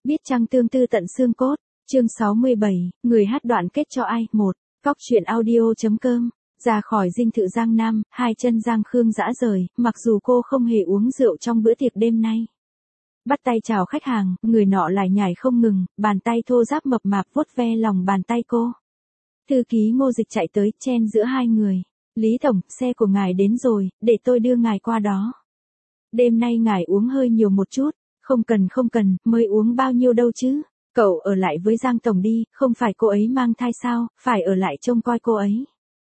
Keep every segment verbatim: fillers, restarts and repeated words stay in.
Biết chăng tương tư tận xương cốt, chương sáu mươi bảy, người hát đoạn kết cho ai, một, Cóc truyện audio.com, ra khỏi dinh thự Giang Nam, hai chân Giang Khương dã rời, mặc dù cô không hề uống rượu trong bữa tiệc đêm nay. Bắt tay chào khách hàng, người nọ lại nhảy không ngừng, bàn tay thô ráp mập mạp vuốt ve lòng bàn tay cô. Thư ký Ngô Dịch chạy tới, chen giữa hai người. Lý Tổng, xe của ngài đến rồi, để tôi đưa ngài qua đó. Đêm nay ngài uống hơi nhiều một chút. Không cần không cần, mới uống bao nhiêu đâu chứ. Cậu ở lại với Giang Tổng đi, không phải cô ấy mang thai sao, phải ở lại trông coi cô ấy.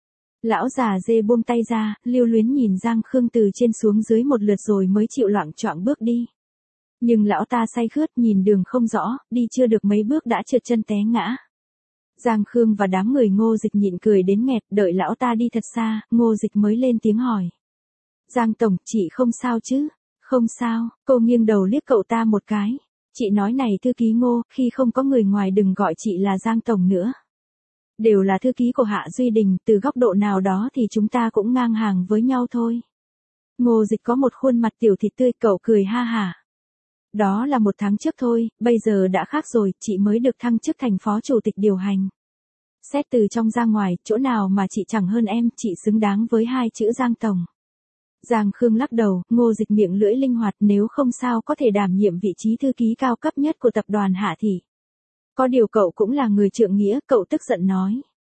Lão già dê buông tay ra, lưu luyến nhìn Giang Khương từ trên xuống dưới một lượt rồi mới chịu loạng choạng bước đi. Nhưng lão ta say khướt nhìn đường không rõ, đi chưa được mấy bước đã trượt chân té ngã. Giang Khương và đám người Ngô Dịch nhịn cười đến nghẹt, đợi lão ta đi thật xa, Ngô Dịch mới lên tiếng hỏi. Giang Tổng, chị không sao chứ? Không sao, cô nghiêng đầu liếc cậu ta một cái. Chị nói này thư ký Ngô, khi không có người ngoài đừng gọi chị là Giang Tổng nữa. Đều là thư ký của Hạ Duy Đình, từ góc độ nào đó thì chúng ta cũng ngang hàng với nhau thôi. Ngô Dịch có một khuôn mặt tiểu thịt tươi, cậu cười ha hả. Đó là một tháng trước thôi, bây giờ đã khác rồi, chị mới được thăng chức thành phó chủ tịch điều hành. Xét từ trong ra ngoài, chỗ nào mà chị chẳng hơn em, chị xứng đáng với hai chữ Giang Tổng. Giang Khương lắc đầu, Ngô Dịch miệng lưỡi linh hoạt, nếu không sao có thể đảm nhiệm vị trí thư ký cao cấp nhất của tập đoàn Hạ Thị. Có điều cậu cũng là người trượng nghĩa, cậu tức giận nói.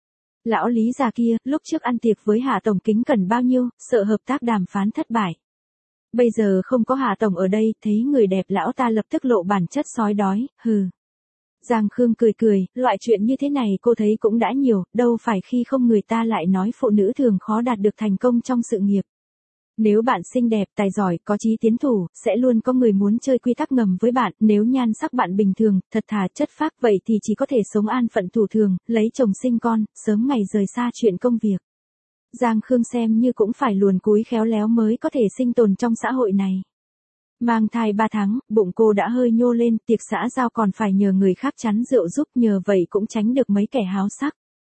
Lão Lý già kia, lúc trước ăn tiệc với Hạ Tổng kính cẩn bao nhiêu, sợ hợp tác đàm phán thất bại. Bây giờ không có Hạ Tổng ở đây, thấy người đẹp lão ta lập tức lộ bản chất sói đói, hừ. Giang Khương cười cười, loại chuyện như thế này cô thấy cũng đã nhiều, đâu phải khi không người ta lại nói phụ nữ thường khó đạt được thành công trong sự nghiệp. Nếu bạn xinh đẹp, tài giỏi, có chí tiến thủ, sẽ luôn có người muốn chơi quy tắc ngầm với bạn, nếu nhan sắc bạn bình thường, thật thà, chất phác, vậy thì chỉ có thể sống an phận thủ thường, lấy chồng sinh con, sớm ngày rời xa chuyện công việc. Giang Khương xem như cũng phải luồn cúi khéo léo mới có thể sinh tồn trong xã hội này. Mang thai ba tháng, bụng cô đã hơi nhô lên, tiệc xã giao còn phải nhờ người khác chắn rượu giúp, nhờ vậy cũng tránh được mấy kẻ háo sắc.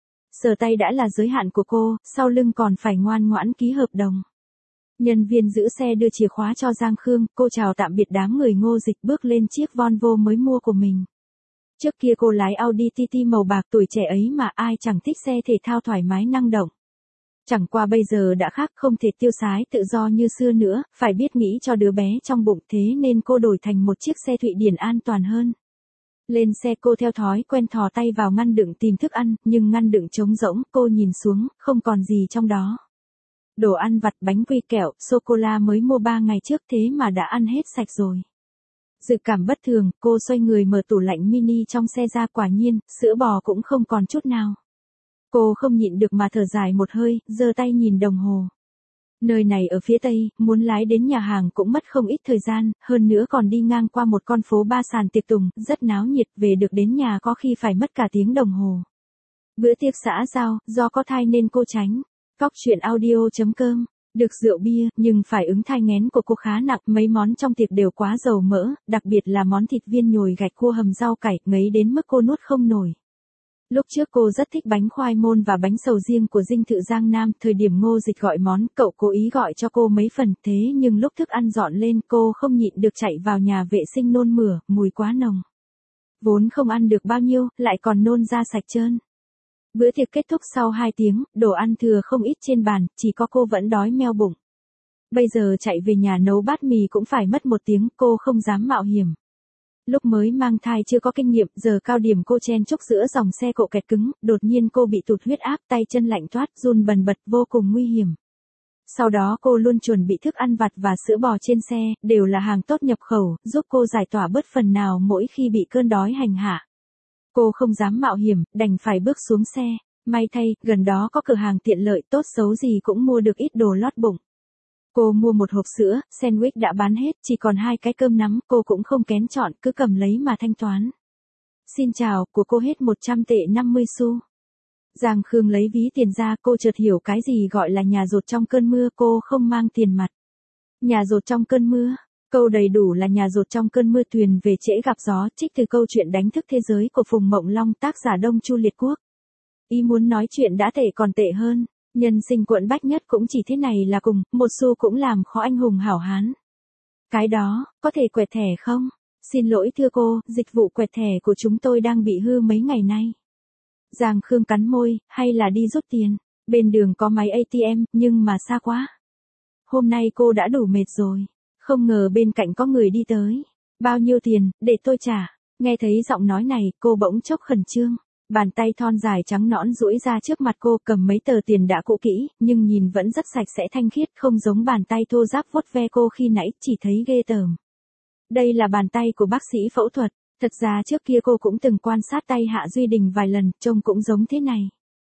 Sờ tay đã là giới hạn của cô, sau lưng còn phải ngoan ngoãn ký hợp đồng. Nhân viên giữ xe đưa chìa khóa cho Giang Khương, cô chào tạm biệt đám người Ngô Dịch bước lên chiếc Volvo mới mua của mình. Trước kia cô lái Audi ti ti màu bạc, tuổi trẻ ấy mà ai chẳng thích xe thể thao thoải mái năng động. Chẳng qua bây giờ đã khác, không thể tiêu sái tự do như xưa nữa, phải biết nghĩ cho đứa bé trong bụng, thế nên cô đổi thành một chiếc xe Thụy Điển an toàn hơn. Lên xe cô theo thói quen thò tay vào ngăn đựng tìm thức ăn, nhưng ngăn đựng trống rỗng, cô nhìn xuống, không còn gì trong đó. Đồ ăn vặt, bánh quy, kẹo, sô-cô-la mới mua ba ngày trước thế mà đã ăn hết sạch rồi. Dự cảm bất thường, cô xoay người mở tủ lạnh mini trong xe ra, quả nhiên, sữa bò cũng không còn chút nào. Cô không nhịn được mà thở dài một hơi, giơ tay nhìn đồng hồ. Nơi này ở phía tây, muốn lái đến nhà hàng cũng mất không ít thời gian, hơn nữa còn đi ngang qua một con phố ba sàn tiệc tùng, rất náo nhiệt, về được đến nhà có khi phải mất cả tiếng đồng hồ. Bữa tiệc xã giao, do có thai nên cô tránh. Cóc truyện audio.com, được rượu bia, nhưng phải ứng thai nghén của cô khá nặng, mấy món trong tiệc đều quá dầu mỡ, đặc biệt là món thịt viên nhồi gạch cua hầm rau cải, ngấy đến mức cô nuốt không nổi. Lúc trước cô rất thích bánh khoai môn và bánh sầu riêng của dinh thự Giang Nam, thời điểm Ngô Dịch gọi món, cậu cố ý gọi cho cô mấy phần, thế nhưng lúc thức ăn dọn lên cô không nhịn được chạy vào nhà vệ sinh nôn mửa, mùi quá nồng. Vốn không ăn được bao nhiêu, lại còn nôn ra sạch trơn. Bữa tiệc kết thúc sau hai tiếng, đồ ăn thừa không ít trên bàn, chỉ có cô vẫn đói meo bụng. Bây giờ chạy về nhà nấu bát mì cũng phải mất một tiếng, cô không dám mạo hiểm. Lúc mới mang thai chưa có kinh nghiệm, giờ cao điểm cô chen chúc giữa dòng xe cộ kẹt cứng, đột nhiên cô bị tụt huyết áp, tay chân lạnh toát, run bần bật, vô cùng nguy hiểm. Sau đó cô luôn chuẩn bị thức ăn vặt và sữa bò trên xe, đều là hàng tốt nhập khẩu, giúp cô giải tỏa bớt phần nào mỗi khi bị cơn đói hành hạ. Cô không dám mạo hiểm, đành phải bước xuống xe. May thay, gần đó có cửa hàng tiện lợi, tốt xấu gì cũng mua được ít đồ lót bụng. Cô mua một hộp sữa, sandwich đã bán hết, chỉ còn hai cái cơm nắm, cô cũng không kén chọn, cứ cầm lấy mà thanh toán. Xin chào, của cô hết một trăm tệ năm mươi xu. Giang Khương lấy ví tiền ra, cô chợt hiểu cái gì gọi là nhà dột trong cơn mưa, cô không mang tiền mặt. Nhà dột trong cơn mưa. Câu đầy đủ là nhà dột trong cơn mưa, thuyền về trễ gặp gió, trích từ câu chuyện đánh thức thế giới của Phùng Mộng Long, tác giả Đông Chu Liệt Quốc. Ý muốn nói chuyện đã tệ còn tệ hơn, nhân sinh quẫn bách nhất cũng chỉ thế này là cùng, một xu cũng làm khó anh hùng hảo hán. Cái đó, có thể quẹt thẻ không? Xin lỗi thưa cô, dịch vụ quẹt thẻ của chúng tôi đang bị hư mấy ngày nay. Giang Khương cắn môi, hay là đi rút tiền, bên đường có máy a tê em, nhưng mà xa quá. Hôm nay cô đã đủ mệt rồi, không ngờ bên cạnh có người đi tới. Bao nhiêu tiền, để tôi trả. Nghe thấy giọng nói này, cô bỗng chốc khẩn trương. Bàn tay thon dài trắng nõn duỗi ra trước mặt cô, cầm mấy tờ tiền đã cũ kỹ, nhưng nhìn vẫn rất sạch sẽ thanh khiết, không giống bàn tay thô ráp vuốt ve cô khi nãy, chỉ thấy ghê tởm. Đây là bàn tay của bác sĩ phẫu thuật. Thật ra trước kia cô cũng từng quan sát tay Hạ Duy Đình vài lần, trông cũng giống thế này.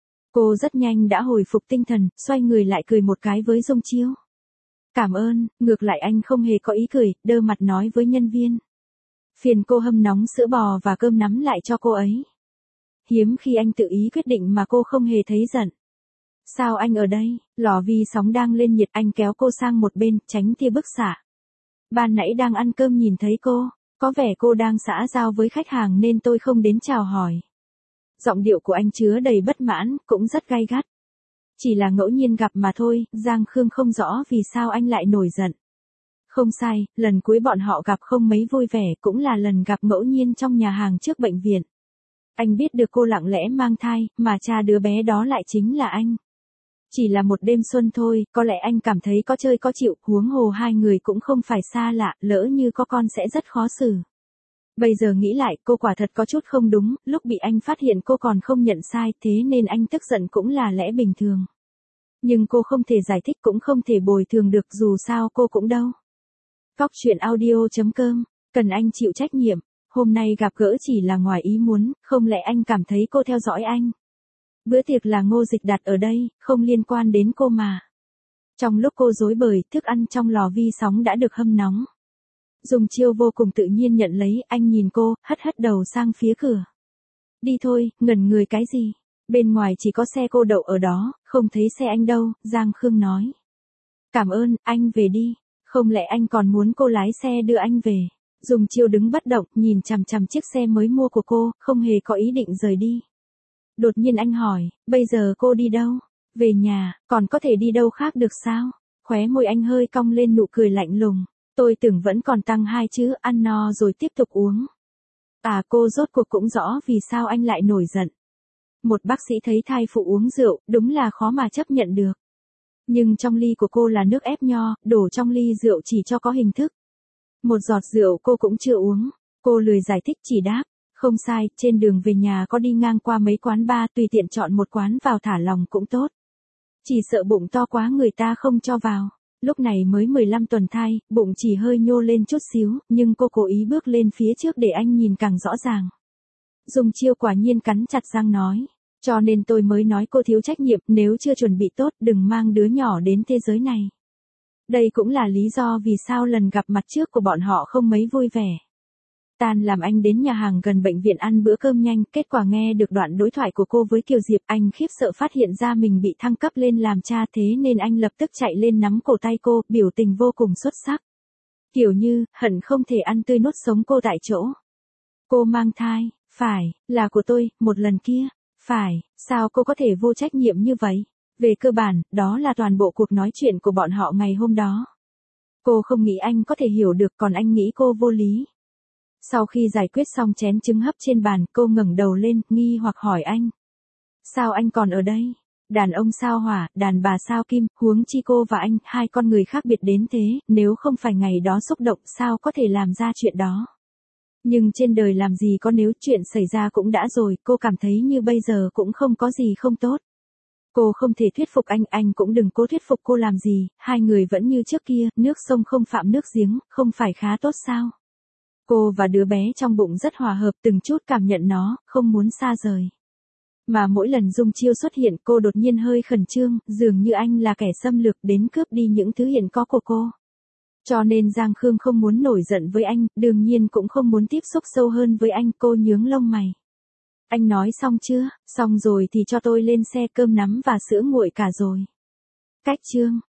Cô rất nhanh đã hồi phục tinh thần, xoay người lại cười một cái với Dung Chiêu. Cảm ơn, ngược lại anh không hề có ý cười, đơ mặt nói với nhân viên. Phiền cô hâm nóng sữa bò và cơm nắm lại cho cô ấy. Hiếm khi anh tự ý quyết định mà cô không hề thấy giận. Sao anh ở đây? Lò vi sóng đang lên nhiệt, anh kéo cô sang một bên, tránh tia bức xạ. Ban nãy đang ăn cơm nhìn thấy cô, có vẻ cô đang xã giao với khách hàng nên tôi không đến chào hỏi. Giọng điệu của anh chứa đầy bất mãn, cũng rất gay gắt. Chỉ là ngẫu nhiên gặp mà thôi, Giang Khương không rõ vì sao anh lại nổi giận. Không sai, lần cuối bọn họ gặp không mấy vui vẻ, cũng là lần gặp ngẫu nhiên trong nhà hàng trước bệnh viện. Anh biết được cô lặng lẽ mang thai, mà cha đứa bé đó lại chính là anh. Chỉ là một đêm xuân thôi, có lẽ anh cảm thấy có chơi có chịu, huống hồ hai người cũng không phải xa lạ, lỡ như có con sẽ rất khó xử. Bây giờ nghĩ lại, cô quả thật có chút không đúng, lúc bị anh phát hiện cô còn không nhận sai, thế nên anh tức giận cũng là lẽ bình thường. Nhưng cô không thể giải thích cũng không thể bồi thường được, dù sao cô cũng đâu. Cóc truyện audio chấm com, cần anh chịu trách nhiệm, hôm nay gặp gỡ chỉ là ngoài ý muốn, không lẽ anh cảm thấy cô theo dõi anh? Bữa tiệc là Ngô Dịch đặt ở đây, không liên quan đến cô mà. Trong lúc cô rối bời, thức ăn trong lò vi sóng đã được hâm nóng. Dung Chiêu vô cùng tự nhiên nhận lấy, anh nhìn cô, hất hất đầu sang phía cửa. Đi thôi, ngẩn người cái gì? Bên ngoài chỉ có xe cô đậu ở đó, không thấy xe anh đâu, Giang Khương nói. Cảm ơn, anh về đi. Không lẽ anh còn muốn cô lái xe đưa anh về? Dung Chiêu đứng bất động, nhìn chằm chằm chiếc xe mới mua của cô, không hề có ý định rời đi. Đột nhiên anh hỏi, bây giờ cô đi đâu? Về nhà, còn có thể đi đâu khác được sao? Khóe môi anh hơi cong lên nụ cười lạnh lùng. Tôi tưởng vẫn còn tăng hai chữ, ăn no rồi tiếp tục uống. À, cô rốt cuộc cũng rõ vì sao anh lại nổi giận. Một bác sĩ thấy thai phụ uống rượu, đúng là khó mà chấp nhận được. Nhưng trong ly của cô là nước ép nho, đổ trong ly rượu chỉ cho có hình thức. Một giọt rượu cô cũng chưa uống. Cô lười giải thích, chỉ đáp. Không sai, trên đường về nhà có đi ngang qua mấy quán bar, tùy tiện chọn một quán vào thả lòng cũng tốt. Chỉ sợ bụng to quá người ta không cho vào. Lúc này mới mười lăm tuần thai, bụng chỉ hơi nhô lên chút xíu, nhưng cô cố ý bước lên phía trước để anh nhìn càng rõ ràng. Dung Chiêu quả nhiên cắn chặt răng nói. Cho nên tôi mới nói cô thiếu trách nhiệm, nếu chưa chuẩn bị tốt đừng mang đứa nhỏ đến thế giới này. Đây cũng là lý do vì sao lần gặp mặt trước của bọn họ không mấy vui vẻ. Tan làm anh đến nhà hàng gần bệnh viện ăn bữa cơm nhanh, kết quả nghe được đoạn đối thoại của cô với Kiều Diệp, anh khiếp sợ phát hiện ra mình bị thăng cấp lên làm cha, thế nên anh lập tức chạy lên nắm cổ tay cô, biểu tình vô cùng xuất sắc. Kiểu như, hận không thể ăn tươi nuốt sống cô tại chỗ. Cô mang thai, phải, là của tôi, một lần kia, phải, sao cô có thể vô trách nhiệm như vậy? Về cơ bản, đó là toàn bộ cuộc nói chuyện của bọn họ ngày hôm đó. Cô không nghĩ anh có thể hiểu được, còn anh nghĩ cô vô lý. Sau khi giải quyết xong chén trứng hấp trên bàn, cô ngẩng đầu lên, nghi hoặc hỏi anh. Sao anh còn ở đây? Đàn ông sao hỏa, đàn bà sao kim, huống chi cô và anh, hai con người khác biệt đến thế, nếu không phải ngày đó xúc động sao có thể làm ra chuyện đó. Nhưng trên đời làm gì có nếu, chuyện xảy ra cũng đã rồi, cô cảm thấy như bây giờ cũng không có gì không tốt. Cô không thể thuyết phục anh, anh cũng đừng cố thuyết phục cô làm gì, hai người vẫn như trước kia, nước sông không phạm nước giếng, không phải khá tốt sao? Cô và đứa bé trong bụng rất hòa hợp, từng chút cảm nhận nó, không muốn xa rời. Mà mỗi lần Dung Chiêu xuất hiện cô đột nhiên hơi khẩn trương, dường như anh là kẻ xâm lược đến cướp đi những thứ hiện có của cô. Cho nên Giang Khương không muốn nổi giận với anh, đương nhiên cũng không muốn tiếp xúc sâu hơn với anh, cô nhướng lông mày. Anh nói xong chưa? Xong rồi thì cho tôi lên xe, cơm nắm và sữa nguội cả rồi. Cách chương.